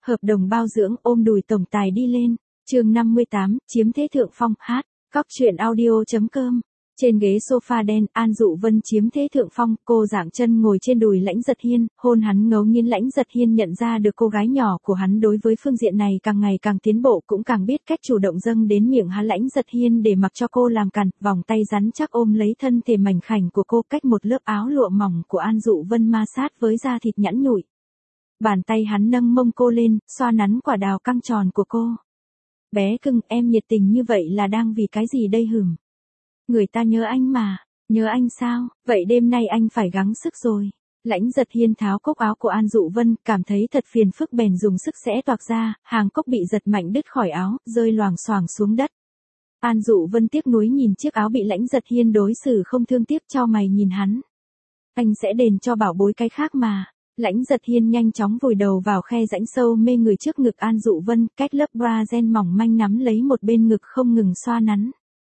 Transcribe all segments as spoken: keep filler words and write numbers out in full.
Hợp đồng bao dưỡng ôm đùi tổng tài đi lên. Chương năm mươi tám, chiếm thế thượng phong. Hát. Cóc truyện audio.com. Trên ghế sofa đen, An Dụ Vân chiếm thế thượng phong, cô dạng chân ngồi trên đùi Lãnh Giật Hiên, hôn hắn ngấu nghiến. Lãnh Giật Hiên nhận ra được cô gái nhỏ của hắn đối với phương diện này càng ngày càng tiến bộ, cũng càng biết cách chủ động dâng đến miệng hắn. Lãnh Giật Hiên để mặc cho cô làm càn, vòng tay rắn chắc ôm lấy thân thể mảnh khảnh của cô, cách một lớp áo lụa mỏng của An Dụ Vân ma sát với da thịt nhẵn nhụi. Bàn tay hắn nâng mông cô lên, xoa nắn quả đào căng tròn của cô. Bé cưng, em nhiệt tình như vậy là đang vì cái gì đây hửm? Người ta nhớ anh mà. Nhớ anh sao? Vậy đêm nay anh phải gắng sức rồi. Lãnh Giật Hiên tháo cúc áo của An Dụ Vân, cảm thấy thật phiền phức bèn dùng sức xẽ toạc ra, hàng cúc bị giật mạnh đứt khỏi áo, rơi loảng xoảng xuống đất. An Dụ Vân tiếc nuối nhìn chiếc áo bị Lãnh Giật Hiên đối xử không thương tiếc, chau mày nhìn hắn. Anh sẽ đền cho bảo bối cái khác mà. Lãnh Giật Hiên nhanh chóng vùi đầu vào khe rãnh sâu mê người trước ngực An Dụ Vân, cách lớp bra ren mỏng manh nắm lấy một bên ngực không ngừng xoa nắn.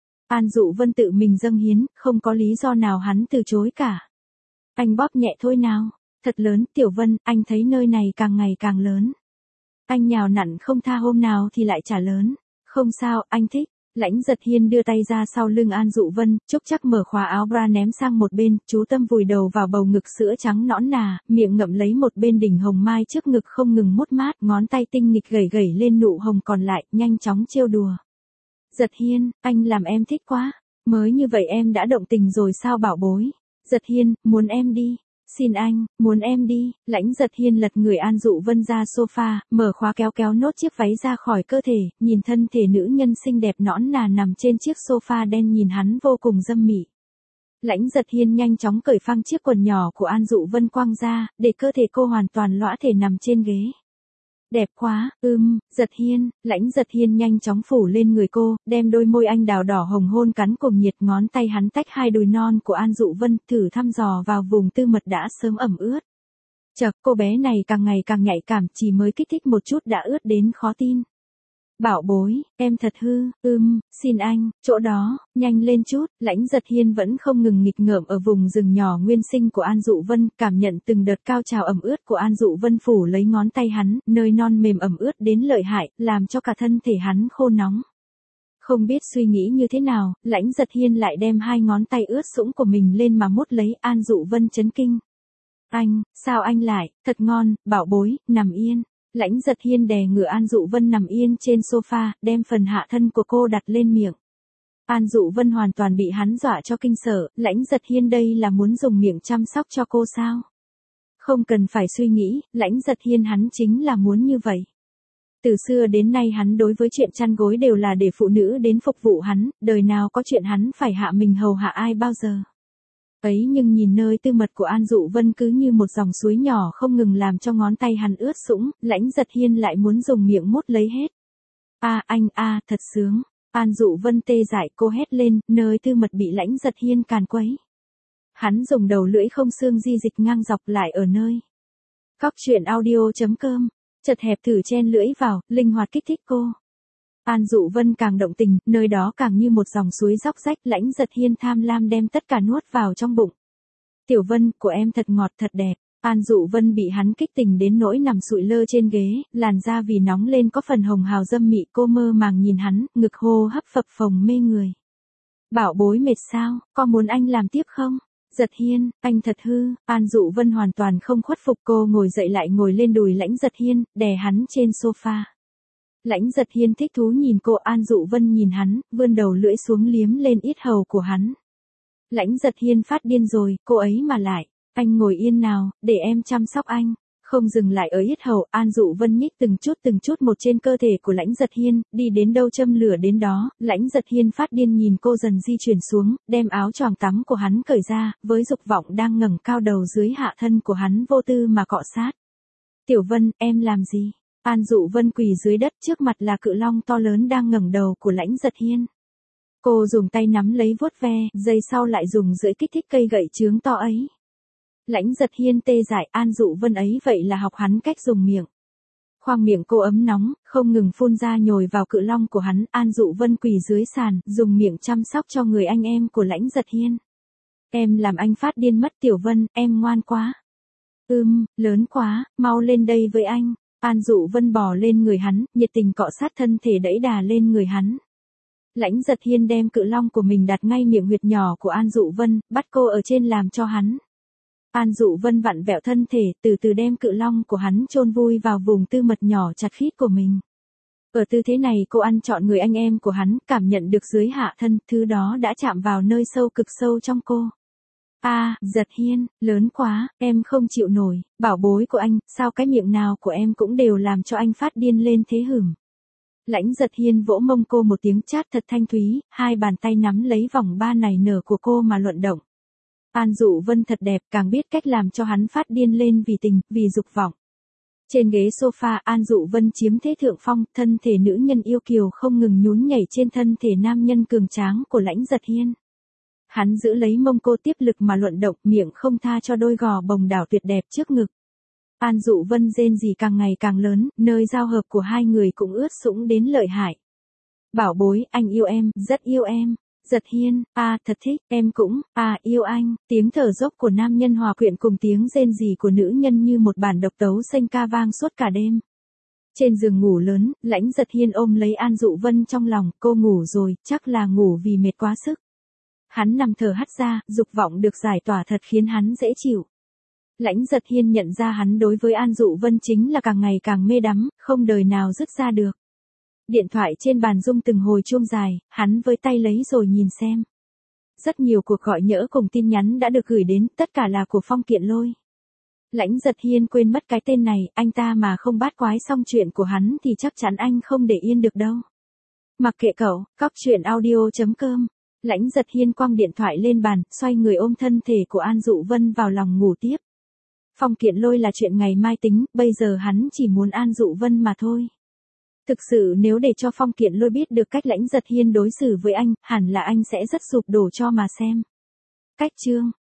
An Dụ Vân tự mình dâng hiến, không có lý do nào hắn từ chối cả. Anh bóp nhẹ thôi nào. Thật lớn, Tiểu Vân, anh thấy nơi này càng ngày càng lớn. Anh nhào nặn không tha, hôm nào thì lại trả lớn. Không sao, anh thích. Lãnh Giật Hiên đưa tay ra sau lưng An Dụ Vân, chúc chắc mở khóa áo bra ném sang một bên, chú tâm vùi đầu vào bầu ngực sữa trắng nõn nà, miệng ngậm lấy một bên đỉnh hồng mai trước ngực không ngừng mút mát, ngón tay tinh nghịch gẩy gẩy lên nụ hồng còn lại, nhanh chóng trêu đùa. Giật Hiên, anh làm em thích quá. Mới như vậy em đã động tình rồi sao bảo bối? Giật Hiên, muốn em đi. Xin anh, muốn em đi. Lãnh Giật Hiên lật người An Dụ Vân ra sofa, mở khóa kéo kéo nốt chiếc váy ra khỏi cơ thể, nhìn thân thể nữ nhân xinh đẹp nõn nà nằm trên chiếc sofa đen nhìn hắn vô cùng dâm mị. Lãnh Giật Hiên nhanh chóng cởi phăng chiếc quần nhỏ của An Dụ Vân quăng ra, để cơ thể cô hoàn toàn lõa thể nằm trên ghế. Đẹp quá, ưm, Giật Hiên. Lãnh Giật Hiên nhanh chóng phủ lên người cô, đem đôi môi anh đào đỏ hồng hôn cắn cùng nhiệt, ngón tay hắn tách hai đùi non của An Dụ Vân, thử thăm dò vào vùng tư mật đã sớm ẩm ướt. Chậc, cô bé này càng ngày càng nhạy cảm, chỉ mới kích thích một chút đã ướt đến khó tin. Bảo bối, em thật hư, ưm, xin anh, chỗ đó, nhanh lên chút. Lãnh Giật Hiên vẫn không ngừng nghịch ngợm ở vùng rừng nhỏ nguyên sinh của An Dụ Vân, cảm nhận từng đợt cao trào ẩm ướt của An Dụ Vân phủ lấy ngón tay hắn, nơi non mềm ẩm ướt đến lợi hại, làm cho cả thân thể hắn khô nóng. Không biết suy nghĩ như thế nào, Lãnh Giật Hiên lại đem hai ngón tay ướt sũng của mình lên mà mút lấy. An Dụ Vân chấn kinh. Anh, sao anh lại, thật ngon, bảo bối, nằm yên. Lãnh Giật Hiên đè ngửa An Dụ Vân nằm yên trên sofa, đem phần hạ thân của cô đặt lên miệng. An Dụ Vân hoàn toàn bị hắn dọa cho kinh sợ. Lãnh Giật Hiên đây là muốn dùng miệng chăm sóc cho cô sao? Không cần phải suy nghĩ, Lãnh Giật Hiên hắn chính là muốn như vậy. Từ xưa đến nay hắn đối với chuyện chăn gối đều là để phụ nữ đến phục vụ hắn, đời nào có chuyện hắn phải hạ mình hầu hạ ai bao giờ. Ấy nhưng nhìn nơi tư mật của An Dụ Vân cứ như một dòng suối nhỏ không ngừng làm cho ngón tay hắn ướt sũng, Lãnh Giật Hiên lại muốn dùng miệng mút lấy hết. A anh a, thật sướng. An Dụ Vân tê dại, cô hét lên, nơi tư mật bị Lãnh Giật Hiên càn quấy. Hắn dùng đầu lưỡi không xương di dịch ngang dọc lại ở nơi. Cóc truyện audio.com. Chật hẹp thử chen lưỡi vào, linh hoạt kích thích cô. An Dụ Vân càng động tình, nơi đó càng như một dòng suối róc rách. Lãnh Giật Hiên tham lam đem tất cả nuốt vào trong bụng. Tiểu Vân, của em thật ngọt thật đẹp. An Dụ Vân bị hắn kích tình đến nỗi nằm sụi lơ trên ghế, làn da vì nóng lên có phần hồng hào dâm mị, cô mơ màng nhìn hắn, ngực hô hấp phập phồng mê người. Bảo bối mệt sao, có muốn anh làm tiếp không? Giật Hiên, anh thật hư. An Dụ Vân hoàn toàn không khuất phục, cô ngồi dậy lại ngồi lên đùi Lãnh Giật Hiên, đè hắn trên sofa. Lãnh Giật Hiên thích thú nhìn cô. An Dụ Vân nhìn hắn, vươn đầu lưỡi xuống liếm lên yết hầu của hắn. Lãnh Giật Hiên phát điên rồi, cô ấy mà lại. Anh ngồi yên nào, để em chăm sóc anh. Không dừng lại ở yết hầu, An Dụ Vân nhích từng chút từng chút một trên cơ thể của Lãnh Giật Hiên, đi đến đâu châm lửa đến đó. Lãnh Giật Hiên phát điên nhìn cô dần di chuyển xuống, đem áo choàng tắm của hắn cởi ra, với dục vọng đang ngẩng cao đầu dưới hạ thân của hắn vô tư mà cọ sát. Tiểu Vân, em làm gì? An Dụ Vân quỳ dưới đất, trước mặt là cự long to lớn đang ngẩng đầu của Lãnh Giật Hiên. Cô dùng tay nắm lấy vuốt ve, giây sau lại dùng lưỡi kích thích cây gậy chướng to ấy. Lãnh Giật Hiên tê dại. An Dụ Vân ấy vậy là học hắn cách dùng miệng. Khoang miệng cô ấm nóng, không ngừng phun ra nhồi vào cự long của hắn. An Dụ Vân quỳ dưới sàn, dùng miệng chăm sóc cho người anh em của Lãnh Giật Hiên. Em làm anh phát điên mất. Tiểu Vân, em ngoan quá. Ưm, lớn quá, mau lên đây với anh. An Dụ Vân bò lên người hắn, nhiệt tình cọ sát thân thể đẩy đà lên người hắn. Lãnh Giật Hiên đem cự long của mình đặt ngay miệng huyệt nhỏ của An Dụ Vân, bắt cô ở trên làm cho hắn. An Dụ Vân vặn vẹo thân thể, từ từ đem cự long của hắn chôn vui vào vùng tư mật nhỏ chặt khít của mình. Ở tư thế này cô ăn trọn người anh em của hắn, cảm nhận được dưới hạ thân, thứ đó đã chạm vào nơi sâu cực sâu trong cô. A, à, Giật Hiên, lớn quá, em không chịu nổi, bảo bối của anh, sao cái miệng nào của em cũng đều làm cho anh phát điên lên thế hửm. Lãnh Giật Hiên vỗ mông cô một tiếng chát thật thanh thúy, hai bàn tay nắm lấy vòng ba nảy nở của cô mà luận động. An Dụ Vân thật đẹp, càng biết cách làm cho hắn phát điên lên vì tình, vì dục vọng. Trên ghế sofa, An Dụ Vân chiếm thế thượng phong, thân thể nữ nhân yêu kiều không ngừng nhún nhảy trên thân thể nam nhân cường tráng của Lãnh Giật Hiên. Hắn giữ lấy mông cô tiếp lực mà luận động, miệng không tha cho đôi gò bồng đảo tuyệt đẹp trước ngực. An Dụ Vân rên rỉ càng ngày càng lớn, nơi giao hợp của hai người cũng ướt sũng đến lợi hại. Bảo bối, anh yêu em, rất yêu em. Giật Hiên, à, thật thích, em cũng, à, yêu anh. Tiếng thở dốc của nam nhân hòa quyện cùng tiếng rên rỉ của nữ nhân như một bản độc tấu xanh ca vang suốt cả đêm. Trên giường ngủ lớn, Lãnh Giật Hiên ôm lấy An Dụ Vân trong lòng, cô ngủ rồi, chắc là ngủ vì mệt quá sức. Hắn nằm thở hắt ra, dục vọng được giải tỏa thật khiến hắn dễ chịu. Lãnh Giật Hiên nhận ra hắn đối với An Dụ Vân chính là càng ngày càng mê đắm, không đời nào dứt ra được. Điện thoại trên bàn rung từng hồi chuông dài, hắn với tay lấy rồi nhìn xem. Rất nhiều cuộc gọi nhỡ cùng tin nhắn đã được gửi đến, tất cả là của Phong Kiện Lôi. Lãnh Giật Hiên quên mất cái tên này, anh ta mà không bát quái xong chuyện của hắn thì chắc chắn anh không để yên được đâu. Mặc kệ cậu, cóc truyện audio chấm com. Lãnh Giật Hiên quăng điện thoại lên bàn, xoay người ôm thân thể của An Dụ Vân vào lòng ngủ tiếp. Phong Kiện Lôi là chuyện ngày mai tính, bây giờ hắn chỉ muốn An Dụ Vân mà thôi. Thực sự nếu để cho Phong Kiện Lôi biết được cách Lãnh Giật Hiên đối xử với anh, hẳn là anh sẽ rất sụp đổ cho mà xem. Cách chương